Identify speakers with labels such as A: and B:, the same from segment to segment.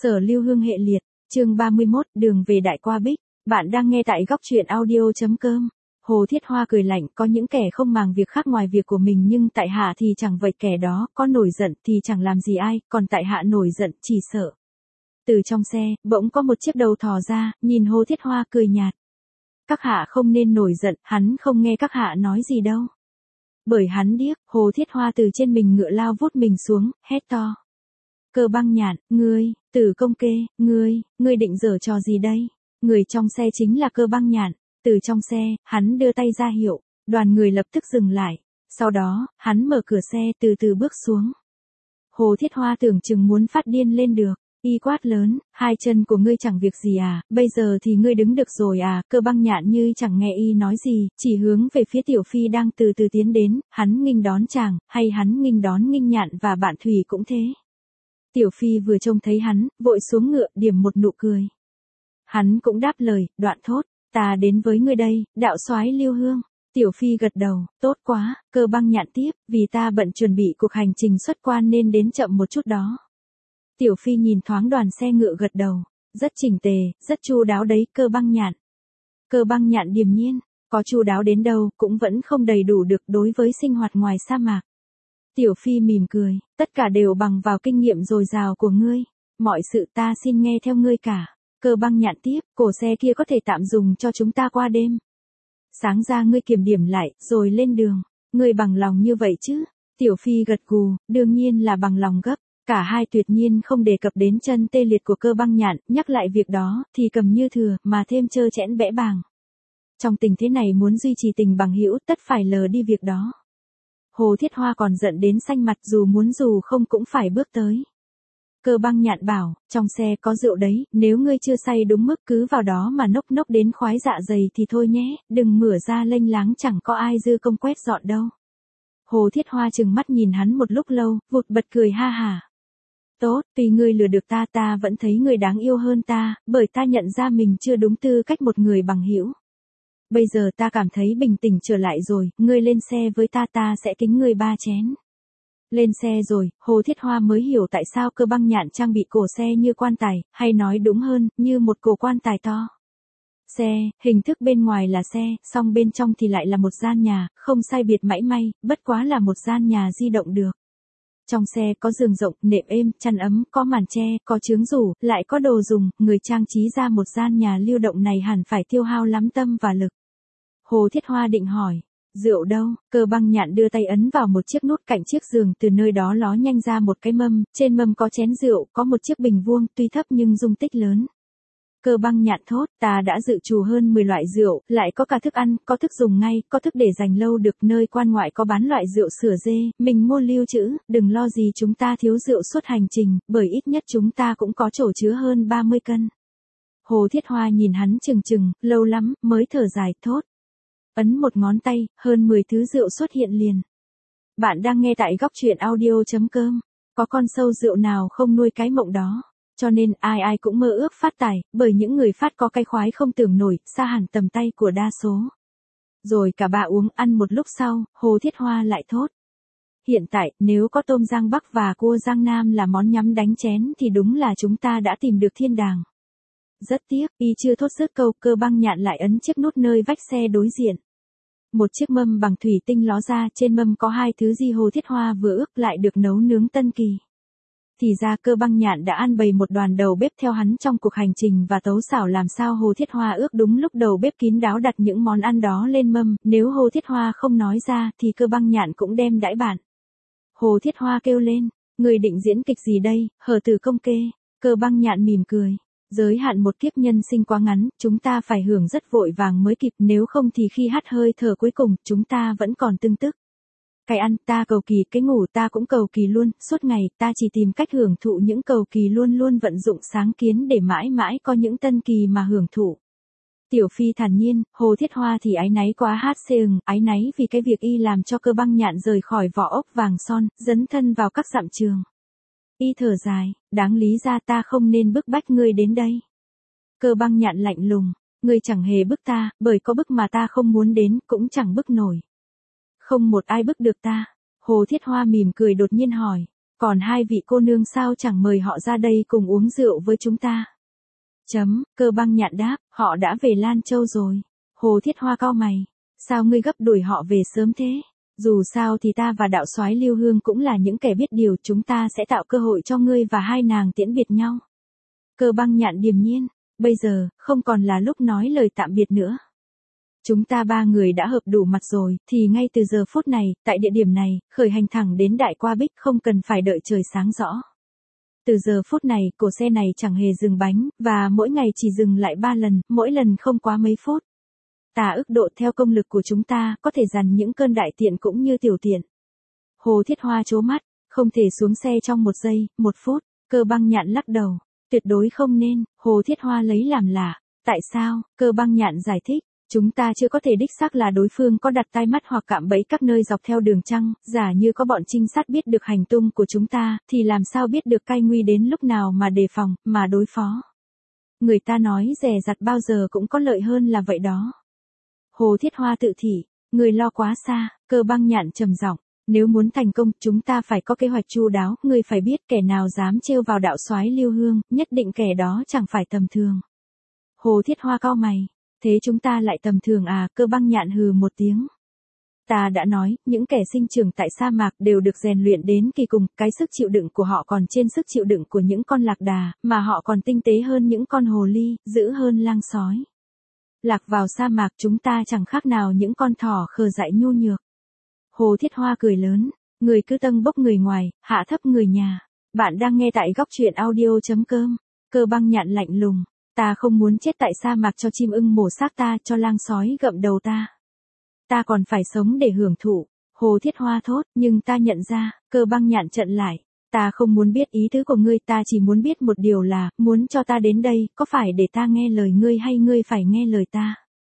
A: Sở Lưu Hương hệ liệt, chương 31, đường về Đại Qua Bích. Bạn đang nghe tại góc truyện audio.com. Hồ Thiết Hoa cười lạnh, có những kẻ không màng việc khác ngoài việc của mình nhưng tại hạ thì chẳng vậy, kẻ đó có nổi giận thì chẳng làm gì ai, còn tại hạ nổi giận chỉ sợ. Từ trong xe, bỗng có một chiếc đầu thò ra, nhìn Hồ Thiết Hoa cười nhạt. Các hạ không nên nổi giận, hắn không nghe các hạ nói gì đâu. Bởi hắn điếc, Hồ Thiết Hoa từ trên mình ngựa lao vút mình xuống, hét to. Cơ Băng Nhạn, ngươi, Tử Công Kê, ngươi định giở trò gì đây? Người trong xe chính là Cơ Băng Nhạn. Từ trong xe, hắn đưa tay ra hiệu, đoàn người lập tức dừng lại. Sau đó, hắn mở cửa xe từ từ bước xuống. Hồ Thiết Hoa tưởng chừng muốn phát điên lên được. Y quát lớn, hai chân của ngươi chẳng việc gì à, bây giờ thì ngươi đứng được rồi à? Cơ Băng Nhạn như chẳng nghe y nói gì, chỉ hướng về phía Tiểu Phi đang từ từ tiến đến, hắn nghênh đón chàng, hay hắn nghênh đón Nghinh Nhạn và bạn Thủy cũng thế. Tiểu Phi vừa trông thấy hắn, vội xuống ngựa điểm một nụ cười. Hắn cũng đáp lời, đoạn thốt, ta đến với ngươi đây, đạo soái Lưu Hương. Tiểu Phi gật đầu, tốt quá. Cơ Băng Nhạn tiếp, vì ta bận chuẩn bị cuộc hành trình xuất quan nên đến chậm một chút đó. Tiểu Phi nhìn thoáng đoàn xe ngựa gật đầu, rất chỉnh tề, rất chu đáo đấy Cơ Băng Nhạn. Cơ Băng Nhạn điềm nhiên, có chu đáo đến đâu cũng vẫn không đầy đủ được đối với sinh hoạt ngoài sa mạc. Tiểu Phi mỉm cười, tất cả đều bằng vào kinh nghiệm dồi dào của ngươi, mọi sự ta xin nghe theo ngươi cả. Cơ Băng Nhạn tiếp, cổ xe kia có thể tạm dùng cho chúng ta qua đêm. Sáng ra ngươi kiểm điểm lại, rồi lên đường, ngươi bằng lòng như vậy chứ? Tiểu Phi gật gù, đương nhiên là bằng lòng gấp. Cả hai tuyệt nhiên không đề cập đến chân tê liệt của Cơ Băng Nhạn, nhắc lại việc đó, thì cầm như thừa, mà thêm trơ trẽn bẽ bàng. Trong tình thế này muốn duy trì tình bằng hữu tất phải lờ đi việc đó. Hồ Thiết Hoa còn giận đến xanh mặt, dù muốn dù không cũng phải bước tới. Cơ Băng Nhạn bảo, trong xe có rượu đấy, nếu ngươi chưa say đúng mức cứ vào đó mà nốc đến khoái dạ dày thì thôi nhé, đừng mửa ra lênh láng, chẳng có ai dư công quét dọn đâu. Hồ Thiết Hoa trừng mắt nhìn hắn một lúc lâu, vụt bật cười ha hả. Tốt, tuy ngươi lừa được ta vẫn thấy ngươi đáng yêu hơn ta, bởi ta nhận ra mình chưa đúng tư cách một người bằng hữu. Bây giờ ta cảm thấy bình tĩnh trở lại rồi, ngươi lên xe với ta sẽ kính ngươi 3 chén. Lên xe rồi, Hồ Thiết Hoa mới hiểu tại sao Cơ Băng Nhạn trang bị cổ xe như quan tài, hay nói đúng hơn, như một cổ quan tài to. Xe, hình thức bên ngoài là xe, song bên trong thì lại là một gian nhà, không sai biệt mảy may, bất quá là một gian nhà di động được. Trong xe có giường rộng, nệm êm, chăn ấm, có màn che, có chướng rủ, lại có đồ dùng, người trang trí ra một gian nhà lưu động này hẳn phải tiêu hao lắm tâm và lực. Hồ Thiết Hoa định hỏi, rượu đâu? Cơ Băng Nhạn đưa tay ấn vào một chiếc nút cạnh chiếc giường, từ nơi đó ló nhanh ra một cái mâm, trên mâm có chén rượu, có một chiếc bình vuông, tuy thấp nhưng dung tích lớn. Cơ Băng Nhạn thốt, ta đã dự trù hơn 10 loại rượu, lại có cả thức ăn, có thức dùng ngay, có thức để dành lâu được, nơi quan ngoại có bán loại rượu sửa dê, mình mua lưu trữ, đừng lo gì chúng ta thiếu rượu suốt hành trình, bởi ít nhất chúng ta cũng có chỗ chứa hơn 30 cân. Hồ Thiết Hoa nhìn hắn chừng, lâu lắm, mới thở dài thốt. Ấn một ngón tay, hơn 10 thứ rượu xuất hiện liền. Bạn đang nghe tại góc truyện audio.com, có con sâu rượu nào không nuôi cái mộng đó. Cho nên ai cũng mơ ước phát tài, bởi những người phát có cái khoái không tưởng nổi, xa hẳn tầm tay của đa số. Rồi cả ba uống ăn một lúc sau, Hồ Thiết Hoa lại thốt. Hiện tại, nếu có tôm Giang Bắc và cua Giang Nam là món nhắm đánh chén thì đúng là chúng ta đã tìm được thiên đàng. Rất tiếc, y chưa thốt dứt câu, Cơ Băng Nhạn lại ấn chiếc nút nơi vách xe đối diện. Một chiếc mâm bằng thủy tinh ló ra, trên mâm có hai thứ gì Hồ Thiết Hoa vừa ước lại được nấu nướng tân kỳ. Thì ra Cơ Băng Nhạn đã ăn bày một đoàn đầu bếp theo hắn trong cuộc hành trình và tấu xảo làm sao Hồ Thiết Hoa ước đúng lúc đầu bếp kín đáo đặt những món ăn đó lên mâm, nếu Hồ Thiết Hoa không nói ra thì Cơ Băng Nhạn cũng đem đãi bạn. Hồ Thiết Hoa kêu lên, người định diễn kịch gì đây, hở Tử Công Kê? Cơ Băng Nhạn mỉm cười, giới hạn một kiếp nhân sinh quá ngắn, chúng ta phải hưởng rất vội vàng mới kịp, nếu không thì khi hắt hơi thở cuối cùng, chúng ta vẫn còn tương tức. Cái ăn ta cầu kỳ, cái ngủ ta cũng cầu kỳ luôn, suốt ngày ta chỉ tìm cách hưởng thụ những cầu kỳ, luôn luôn vận dụng sáng kiến để mãi mãi có những tân kỳ mà hưởng thụ. Tiểu Phi thản nhiên, Hồ Thiết Hoa thì áy náy quá hát xê áy náy vì cái việc y làm cho Cơ Băng Nhạn rời khỏi vỏ ốc vàng son, dấn thân vào các dặm trường. Y thở dài, đáng lý ra ta không nên bức bách ngươi đến đây. Cơ Băng Nhạn lạnh lùng, ngươi chẳng hề bức ta, bởi có bức mà ta không muốn đến, cũng chẳng bức nổi. Không một ai bức được ta. Hồ Thiết Hoa mỉm cười đột nhiên hỏi, Còn hai vị cô nương sao chẳng mời họ ra đây cùng uống rượu với chúng ta? Cơ Băng Nhạn đáp, họ đã về Lan Châu rồi. Hồ Thiết Hoa cau mày, sao ngươi gấp đuổi họ về sớm thế? Dù sao thì ta và đạo soái Lưu Hương cũng là những kẻ biết điều, chúng ta sẽ tạo cơ hội cho ngươi và hai nàng tiễn biệt nhau. Cơ Băng Nhạn điềm nhiên, bây giờ, không còn là lúc nói lời tạm biệt nữa. Chúng ta ba người đã hợp đủ mặt rồi, thì ngay từ giờ phút này, tại địa điểm này, khởi hành thẳng đến Đại Qua Bích, không cần phải đợi trời sáng rõ. Từ giờ phút này, cổ xe này chẳng hề dừng bánh, và mỗi ngày chỉ dừng lại 3 lần, mỗi lần không quá mấy phút. Ta ước độ theo công lực của chúng ta, có thể dằn những cơn đại tiện cũng như tiểu tiện. Hồ Thiết Hoa trố mắt, không thể xuống xe trong 1 giây, 1 phút. Cơ Băng Nhạn lắc đầu, tuyệt đối không nên. Hồ Thiết Hoa lấy làm lạ, tại sao? Cơ Băng Nhạn giải thích, chúng ta chưa có thể đích xác là đối phương có đặt tai mắt hoặc cạm bẫy các nơi dọc theo đường trăng, giả như có bọn trinh sát biết được hành tung của chúng ta, thì làm sao biết được cai nguy đến lúc nào mà đề phòng, mà đối phó. Người ta nói dè dặt bao giờ cũng có lợi hơn là vậy đó. Hồ Thiết Hoa tự thỉ, người lo quá xa. Cơ Băng Nhạn trầm giọng, nếu muốn thành công, chúng ta phải có kế hoạch chu đáo, ngươi phải biết kẻ nào dám trêu vào đạo soái Lưu Hương, nhất định kẻ đó chẳng phải tầm thường. Hồ Thiết Hoa cau mày, thế chúng ta lại tầm thường à? Cơ Băng Nhạn hừ một tiếng. Ta đã nói, những kẻ sinh trưởng tại sa mạc đều được rèn luyện đến kỳ cùng, cái sức chịu đựng của họ còn trên sức chịu đựng của những con lạc đà, mà họ còn tinh tế hơn những con hồ ly, dữ hơn lang sói. Lạc vào sa mạc chúng ta chẳng khác nào những con thỏ khờ dại nhu nhược. Hồ Thiết Hoa cười lớn, người cứ tâng bốc người ngoài, hạ thấp người nhà. Bạn đang nghe tại góc truyện audio.com. Cơ Băng Nhạn lạnh lùng, ta không muốn chết tại sa mạc cho chim ưng mổ xác ta, cho lang sói gặm đầu ta. Ta còn phải sống để hưởng thụ. Hồ Thiết Hoa thốt, nhưng ta nhận ra. Cơ Băng Nhạn trợn lại, ta không muốn biết ý tứ của ngươi, ta chỉ muốn biết một điều là, muốn cho ta đến đây, có phải để ta nghe lời ngươi hay ngươi phải nghe lời ta?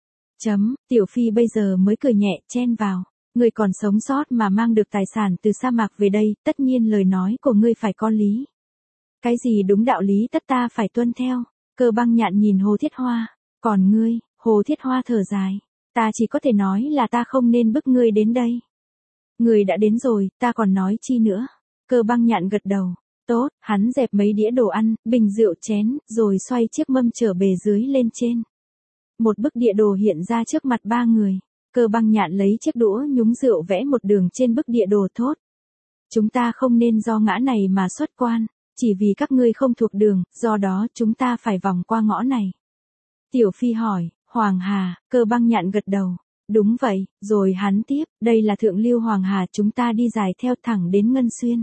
A: Tiểu Phi bây giờ mới cười nhẹ, chen vào. Ngươi còn sống sót mà mang được tài sản từ sa mạc về đây, tất nhiên lời nói của ngươi phải có lý. Cái gì đúng đạo lý tất ta phải tuân theo. Cơ Băng Nhạn nhìn Hồ Thiết Hoa, còn ngươi? Hồ Thiết Hoa thở dài, ta chỉ có thể nói là ta không nên bức ngươi đến đây. Ngươi đã đến rồi, ta còn nói chi nữa? Cơ Băng Nhạn gật đầu, tốt, hắn dẹp mấy đĩa đồ ăn, bình rượu chén, rồi xoay chiếc mâm trở bề dưới lên trên. Một bức địa đồ hiện ra trước mặt ba người. Cơ Băng Nhạn lấy chiếc đũa nhúng rượu vẽ một đường trên bức địa đồ thốt. Chúng ta không nên do ngã này mà xuất quan, chỉ vì các ngươi không thuộc đường, do đó chúng ta phải vòng qua ngõ này. Tiểu Phi hỏi, Hoàng Hà? Cơ Băng Nhạn gật đầu, đúng vậy, rồi hắn tiếp, đây là thượng lưu Hoàng Hà, chúng ta đi dài theo thẳng đến Ngân Xuyên.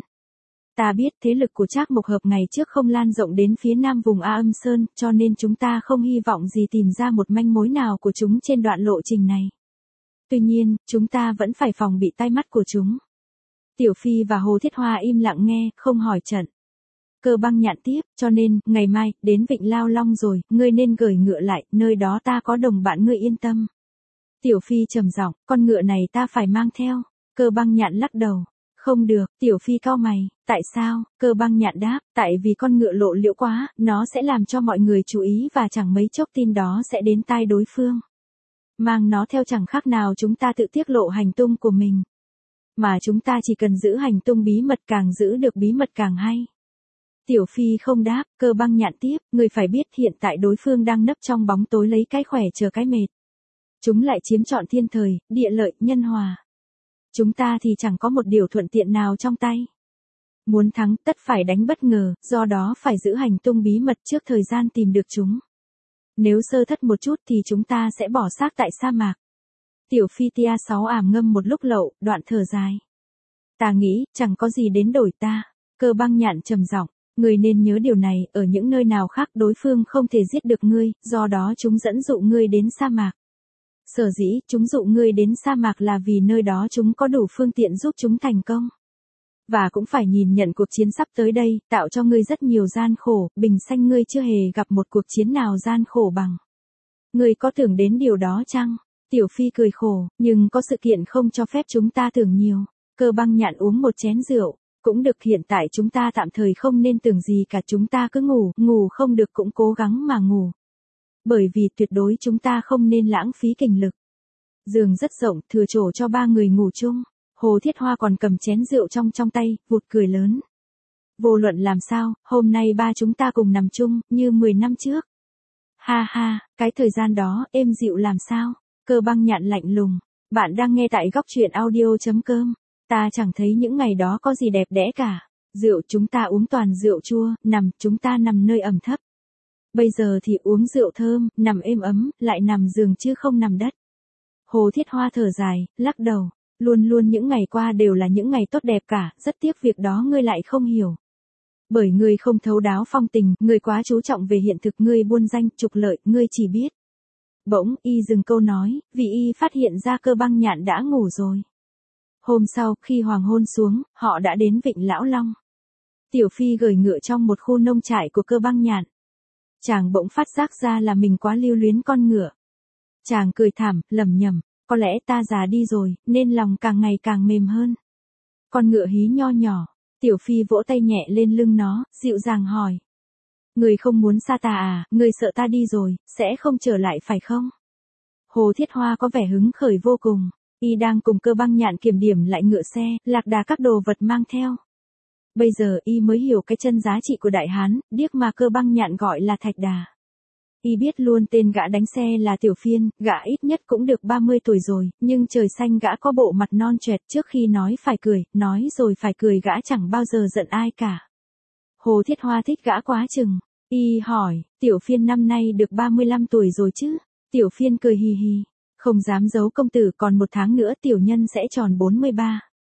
A: Ta biết thế lực của Trác Mộc Hợp ngày trước không lan rộng đến phía nam vùng A Âm Sơn, cho nên chúng ta không hy vọng gì tìm ra một manh mối nào của chúng trên đoạn lộ trình này. Tuy nhiên, chúng ta vẫn phải phòng bị tai mắt của chúng. Tiểu Phi và Hồ Thiết Hoa im lặng nghe, không hỏi trận. Cơ Băng Nhạn tiếp, cho nên, ngày mai, đến Vịnh Lao Long rồi, ngươi nên gửi ngựa lại, nơi đó ta có đồng bạn, ngươi yên tâm. Tiểu Phi trầm giọng, con ngựa này ta phải mang theo. Cơ Băng Nhạn lắc đầu. Không được. Tiểu Phi cau mày, tại sao? Cơ Băng Nhạn đáp, tại vì con ngựa lộ liễu quá, nó sẽ làm cho mọi người chú ý và chẳng mấy chốc tin đó sẽ đến tai đối phương. Mang nó theo chẳng khác nào chúng ta tự tiết lộ hành tung của mình. Mà chúng ta chỉ cần giữ hành tung bí mật, càng giữ được bí mật càng hay. Tiểu Phi không đáp. Cơ Băng Nhạn tiếp, người phải biết hiện tại đối phương đang nấp trong bóng tối lấy cái khỏe chờ cái mệt. Chúng lại chiếm trọn thiên thời, địa lợi, nhân hòa. Chúng ta thì chẳng có một điều thuận tiện nào trong tay. Muốn thắng tất phải đánh bất ngờ, do đó phải giữ hành tung bí mật trước thời gian tìm được chúng. Nếu sơ thất một chút thì chúng ta sẽ bỏ xác tại sa mạc. Tiểu Phi tia 6 ảm ngâm một lúc lậu, đoạn thở dài. Ta nghĩ, chẳng có gì đến đổi ta. Cơ Băng Nhạn trầm giọng, ngươi nên nhớ điều này, ở những nơi nào khác đối phương không thể giết được ngươi, do đó chúng dẫn dụ ngươi đến sa mạc. Sở dĩ chúng dụ ngươi đến sa mạc là vì nơi đó chúng có đủ phương tiện giúp chúng thành công. Và cũng phải nhìn nhận cuộc chiến sắp tới đây, tạo cho ngươi rất nhiều gian khổ, bình sanh ngươi chưa hề gặp một cuộc chiến nào gian khổ bằng. Ngươi có tưởng đến điều đó chăng? Tiểu Phi cười khổ, nhưng có sự kiện không cho phép chúng ta tưởng nhiều. Cơ Băng Nhạn uống một chén rượu, cũng được, hiện tại chúng ta tạm thời không nên tưởng gì cả, chúng ta cứ ngủ, ngủ không được cũng cố gắng mà ngủ. Bởi vì tuyệt đối chúng ta không nên lãng phí kình lực. Giường rất rộng, thừa chỗ cho ba người ngủ chung. Hồ Thiết Hoa còn cầm chén rượu trong tay, vụt cười lớn. Vô luận làm sao, hôm nay ba chúng ta cùng nằm chung, như 10 năm trước. Ha ha, cái thời gian đó, êm dịu làm sao? Cơ Băng Nhạn lạnh lùng. Bạn đang nghe tại góc truyện audio.com. Ta chẳng thấy những ngày đó có gì đẹp đẽ cả. Rượu chúng ta uống toàn rượu chua, chúng ta nằm nơi ẩm thấp. Bây giờ thì uống rượu thơm, nằm êm ấm, lại nằm giường chứ không nằm đất. Hồ Thiết Hoa thở dài, lắc đầu. Luôn luôn những ngày qua đều là những ngày tốt đẹp cả, rất tiếc việc đó ngươi lại không hiểu. Bởi ngươi không thấu đáo phong tình, ngươi quá chú trọng về hiện thực, ngươi buôn danh, trục lợi, ngươi chỉ biết. Bỗng, y dừng câu nói, vì y phát hiện ra Cơ Băng Nhạn đã ngủ rồi. Hôm sau, khi hoàng hôn xuống, họ đã đến Vịnh Lão Long. Tiểu Phi gửi ngựa trong một khu nông trại của Cơ Băng Nhạn. Chàng bỗng phát giác ra là mình quá lưu luyến con ngựa. Chàng cười thảm, lẩm nhẩm, có lẽ ta già đi rồi, nên lòng càng ngày càng mềm hơn. Con ngựa hí nho nhỏ, Tiểu Phi vỗ tay nhẹ lên lưng nó, dịu dàng hỏi. Người không muốn xa ta à, người sợ ta đi rồi, sẽ không trở lại phải không? Hồ Thiết Hoa có vẻ hứng khởi vô cùng, y đang cùng Cơ Băng Nhạn kiểm điểm lại ngựa xe, lạc đà các đồ vật mang theo. Bây giờ y mới hiểu cái chân giá trị của Đại Hán, điếc mà Cơ Băng Nhạn gọi là Thạch Đà. Y biết luôn tên gã đánh xe là Tiểu Phiên, gã ít nhất cũng được 30 tuổi rồi, nhưng trời xanh gã có bộ mặt non choẹt, trước khi nói phải cười, nói rồi phải cười, gã chẳng bao giờ giận ai cả. Hồ Thiết Hoa thích gã quá chừng. Y hỏi, Tiểu Phiên năm nay được 35 tuổi rồi chứ? Tiểu Phiên cười hì hì. Không dám giấu công tử, còn một tháng nữa tiểu nhân sẽ tròn 43.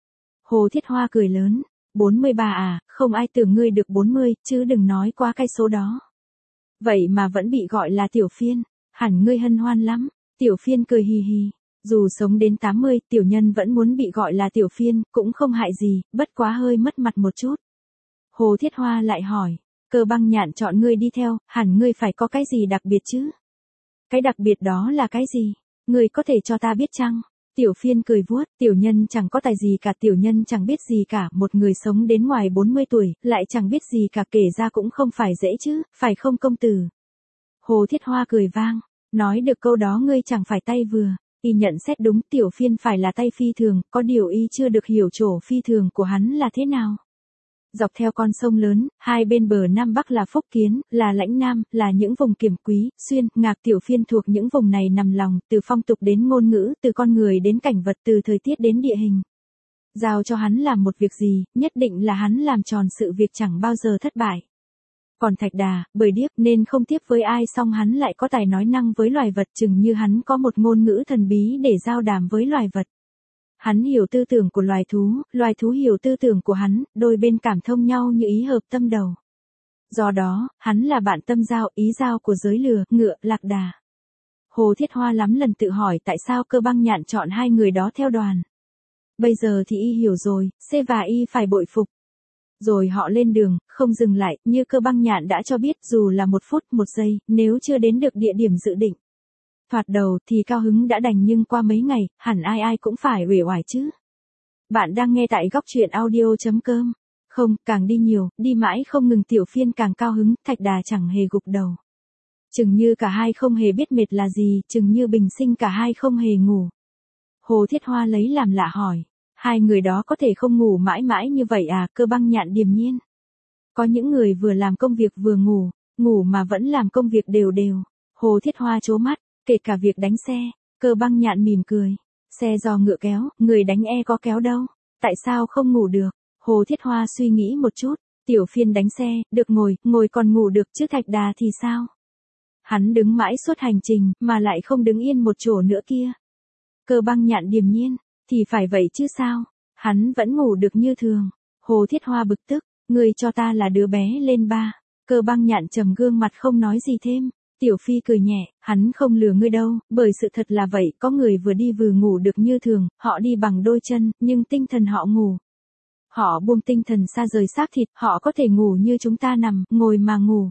A: Hồ Thiết Hoa cười lớn. 43 à, không ai tưởng ngươi được 40, chứ đừng nói qua cái số đó. Vậy mà vẫn bị gọi là Tiểu Phiên, hẳn ngươi hân hoan lắm. Tiểu Phiên cười hì hì. Dù sống đến 80, tiểu nhân vẫn muốn bị gọi là Tiểu Phiên, cũng không hại gì, bất quá hơi mất mặt một chút. Hồ Thiết Hoa lại hỏi, Cơ Băng Nhạn chọn ngươi đi theo, hẳn ngươi phải có cái gì đặc biệt chứ? Cái đặc biệt đó là cái gì? Ngươi có thể cho ta biết chăng? Tiểu Phiên cười vuốt, tiểu nhân chẳng có tài gì cả, tiểu nhân chẳng biết gì cả, một người sống đến ngoài 40 tuổi, lại chẳng biết gì cả, kể ra cũng không phải dễ chứ, phải không công tử? Hồ Thiết Hoa cười vang, nói được câu đó ngươi chẳng phải tay vừa. Y nhận xét đúng, Tiểu Phiên phải là tay phi thường, có điều y chưa được hiểu chỗ phi thường của hắn là thế nào. Dọc theo con sông lớn, hai bên bờ Nam Bắc là Phúc Kiến, là Lãnh Nam, là những vùng Kiểm Quý, Xuyên, Ngạc, Tiểu Phiên thuộc những vùng này nằm lòng, từ phong tục đến ngôn ngữ, từ con người đến cảnh vật, từ thời tiết đến địa hình. Giao cho hắn làm một việc gì, nhất định là hắn làm tròn sự việc, chẳng bao giờ thất bại. Còn Thạch Đà, bởi điếc nên không tiếp với ai, song hắn lại có tài nói năng với loài vật, chừng như hắn có một ngôn ngữ thần bí để giao đàm với loài vật. Hắn hiểu tư tưởng của loài thú hiểu tư tưởng của hắn, đôi bên cảm thông nhau như ý hợp tâm đầu. Do đó, hắn là bạn tâm giao, ý giao của giới lừa, ngựa, lạc đà. Hồ Thiết Hoa lắm lần tự hỏi tại sao Cơ Băng Nhạn chọn hai người đó theo đoàn. Bây giờ thì y hiểu rồi, C và y phải bội phục. Rồi họ lên đường, không dừng lại, như Cơ Băng Nhạn đã cho biết, dù là 1 phút 1 giây, nếu chưa đến được địa điểm dự định. Thoạt đầu thì cao hứng đã đành, nhưng qua mấy ngày, hẳn ai ai cũng phải uể oải chứ. Bạn đang nghe tại góc truyện audio.com. Không, càng đi nhiều, đi mãi không ngừng, Tiểu Phiên càng cao hứng, Thạch Đà chẳng hề gục đầu. Chừng như cả hai không hề biết mệt là gì, chừng như bình sinh cả hai không hề ngủ. Hồ Thiết Hoa lấy làm lạ hỏi, hai người đó có thể không ngủ mãi mãi như vậy à? Cơ Băng Nhạn điềm nhiên. Có những người vừa làm công việc vừa ngủ mà vẫn làm công việc đều đều. Hồ Thiết Hoa trố mắt, kể cả việc đánh xe. Cơ Băng Nhạn mỉm cười. Xe do ngựa kéo, người đánh có kéo đâu. Tại sao không ngủ được? Hồ Thiết Hoa suy nghĩ một chút. Tiểu Phiên đánh xe, được ngồi còn ngủ được, chứ Thạch Đà thì sao? Hắn đứng mãi suốt hành trình, mà lại không đứng yên một chỗ nữa kia. Cơ Băng Nhạn điềm nhiên, thì phải vậy chứ sao? Hắn vẫn ngủ được như thường. Hồ Thiết Hoa bực tức, ngươi cho ta là đứa bé lên ba. Cơ Băng Nhạn trầm gương mặt không nói gì thêm. Tiểu Phi cười nhẹ, hắn không lừa ngươi đâu, bởi sự thật là vậy, có người vừa đi vừa ngủ được như thường, họ đi bằng đôi chân, nhưng tinh thần họ ngủ. Họ buông tinh thần xa rời xác thịt, họ có thể ngủ như chúng ta nằm, ngồi mà ngủ.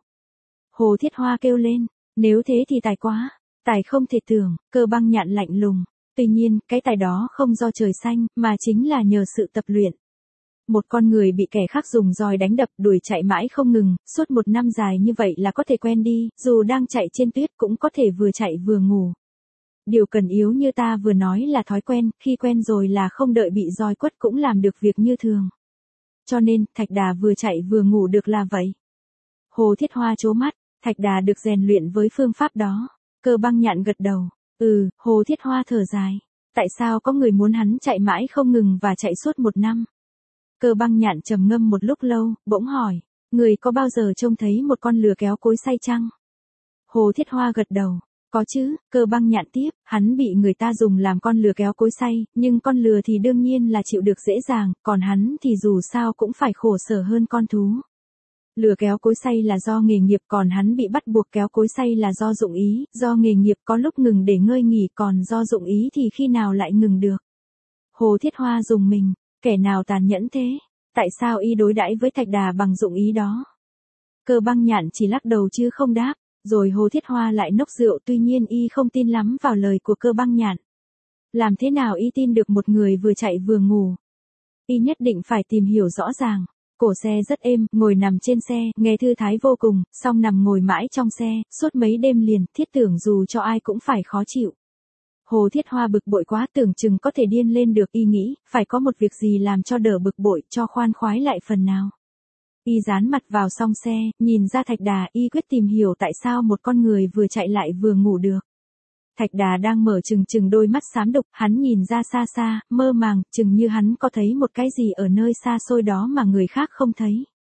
A: Hồ Thiết Hoa kêu lên, nếu thế thì tài quá, tài không thể tưởng. Cơ Băng Nhạn lạnh lùng. Tuy nhiên, cái tài đó không do trời xanh, mà chính là nhờ sự tập luyện. Một con người bị kẻ khác dùng roi đánh đập, đuổi chạy mãi không ngừng, suốt 1 năm dài như vậy là có thể quen đi, dù đang chạy trên tuyết cũng có thể vừa chạy vừa ngủ. Điều cần yếu như ta vừa nói là thói quen, khi quen rồi là không đợi bị roi quất cũng làm được việc như thường. cho nên Thạch Đà vừa chạy vừa ngủ được là vậy. Hồ Thiết Hoa trố mắt, Thạch Đà được rèn luyện với phương pháp đó. Cơ Băng Nhạn gật đầu. Hồ Thiết Hoa thở dài. Tại sao có người muốn hắn chạy mãi không ngừng và chạy suốt 1 năm? Cơ Băng Nhạn trầm ngâm một lúc lâu, bỗng hỏi. Người có bao giờ trông thấy một con lừa kéo cối xay chăng? Hồ Thiết Hoa gật đầu. Có chứ, Cơ Băng Nhạn tiếp, hắn bị người ta dùng làm con lừa kéo cối xay, nhưng con lừa thì đương nhiên là chịu được dễ dàng, còn hắn thì dù sao cũng phải khổ sở hơn con thú. Lừa kéo cối xay là do nghề nghiệp, còn hắn bị bắt buộc kéo cối xay là do dụng ý, do nghề nghiệp có lúc ngừng để ngơi nghỉ, còn do dụng ý thì khi nào lại ngừng được. Hồ Thiết Hoa rùng mình, kẻ nào tàn nhẫn thế? Tại sao y đối đãi với Thạch Đà bằng dụng ý đó? Cơ Băng Nhạn chỉ lắc đầu chứ không đáp, rồi Hồ Thiết Hoa lại nốc rượu, tuy nhiên y không tin lắm vào lời của Cơ Băng Nhạn. Làm thế nào y tin được một người vừa chạy vừa ngủ? Y nhất định phải tìm hiểu rõ ràng. Cổ xe rất êm, ngồi nằm trên xe, nghe thư thái vô cùng, xong nằm ngồi mãi trong xe, suốt mấy đêm liền, thiết tưởng dù cho ai cũng phải khó chịu. Hồ Thiết Hoa bực bội quá, tưởng chừng có thể điên lên được, y nghĩ, phải có một việc gì làm cho đỡ bực bội, cho khoan khoái lại phần nào. Y dán mặt vào song xe, nhìn ra Thạch Đà, y quyết tìm hiểu tại sao một con người vừa chạy lại vừa ngủ được. Thạch Đà đang mở trừng đôi mắt xám đục, hắn nhìn ra xa xa, mơ màng, chừng như hắn có thấy một cái gì ở nơi xa xôi đó mà người khác không thấy.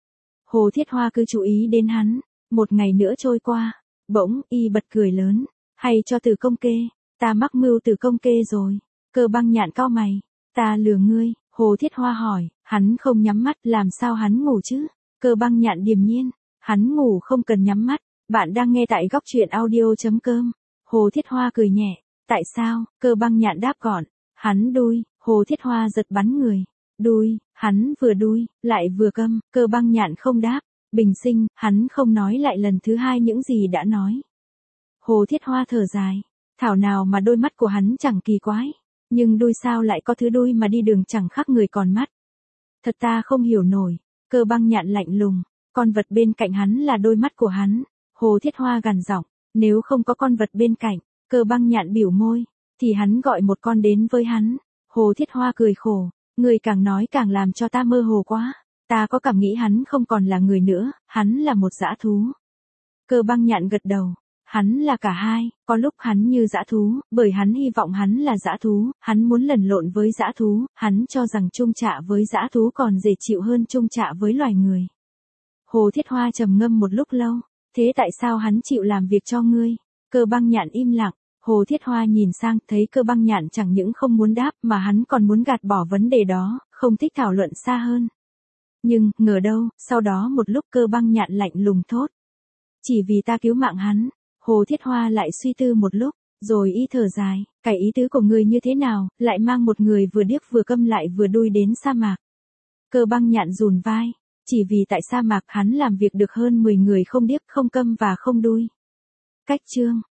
A: Hồ Thiết Hoa cứ chú ý đến hắn. Một ngày nữa trôi qua, bỗng y bật cười lớn. Hay cho Từ Công Kê, ta mắc mưu Từ Công Kê rồi. Cơ Băng Nhạn cau mày. Ta lừa ngươi? Hồ Thiết Hoa hỏi. Hắn không nhắm mắt, làm sao hắn ngủ chứ? Cơ Băng Nhạn điềm nhiên. Hắn ngủ không cần nhắm mắt. Bạn đang nghe tại góc truyện audio.com. Hồ Thiết Hoa cười nhẹ. Tại sao? Cơ Băng Nhạn đáp gọn. Hắn đui. Hồ Thiết Hoa giật bắn người. Đui, hắn vừa đui, lại vừa câm. Cơ Băng Nhạn không đáp. Bình sinh, hắn không nói lại lần thứ hai những gì đã nói. Hồ Thiết Hoa thở dài. Thảo nào mà đôi mắt của hắn chẳng kỳ quái. Nhưng đuôi sao lại có thứ đuôi mà đi đường chẳng khác người còn mắt. Thật ta không hiểu nổi. Cơ Băng Nhạn lạnh lùng. Con vật bên cạnh hắn là đôi mắt của hắn. Hồ Thiết Hoa gằn giọng. Nếu không có con vật bên cạnh, Cơ Băng Nhạn biểu môi, thì hắn gọi một con đến với hắn. Hồ Thiết Hoa cười khổ. Người càng nói càng làm cho ta mơ hồ quá. Ta có cảm nghĩ hắn không còn là người nữa, hắn là một dã thú. Cơ Băng Nhạn gật đầu. Hắn là cả hai, có lúc hắn như dã thú, bởi hắn hy vọng hắn là dã thú, hắn muốn lẩn lộn với dã thú, hắn cho rằng chung chạ với dã thú còn dễ chịu hơn chung chạ với loài người. Hồ Thiết Hoa trầm ngâm một lúc lâu. Thế tại sao hắn chịu làm việc cho ngươi? Cơ Băng Nhạn im lặng. Hồ Thiết Hoa nhìn sang, thấy Cơ Băng Nhạn chẳng những không muốn đáp mà hắn còn muốn gạt bỏ vấn đề đó, không thích thảo luận xa hơn. Nhưng, ngờ đâu, sau đó một lúc Cơ Băng Nhạn lạnh lùng thốt. Chỉ vì ta cứu mạng hắn. Hồ Thiết Hoa lại suy tư một lúc, rồi y thở dài. Cái ý tứ của người như thế nào, lại mang một người vừa điếc vừa câm lại vừa đui đến sa mạc? Cơ Băng Nhạn rùn vai. Chỉ vì tại sa mạc hắn làm việc được hơn 10 người không điếc không câm và không đui. Cách chương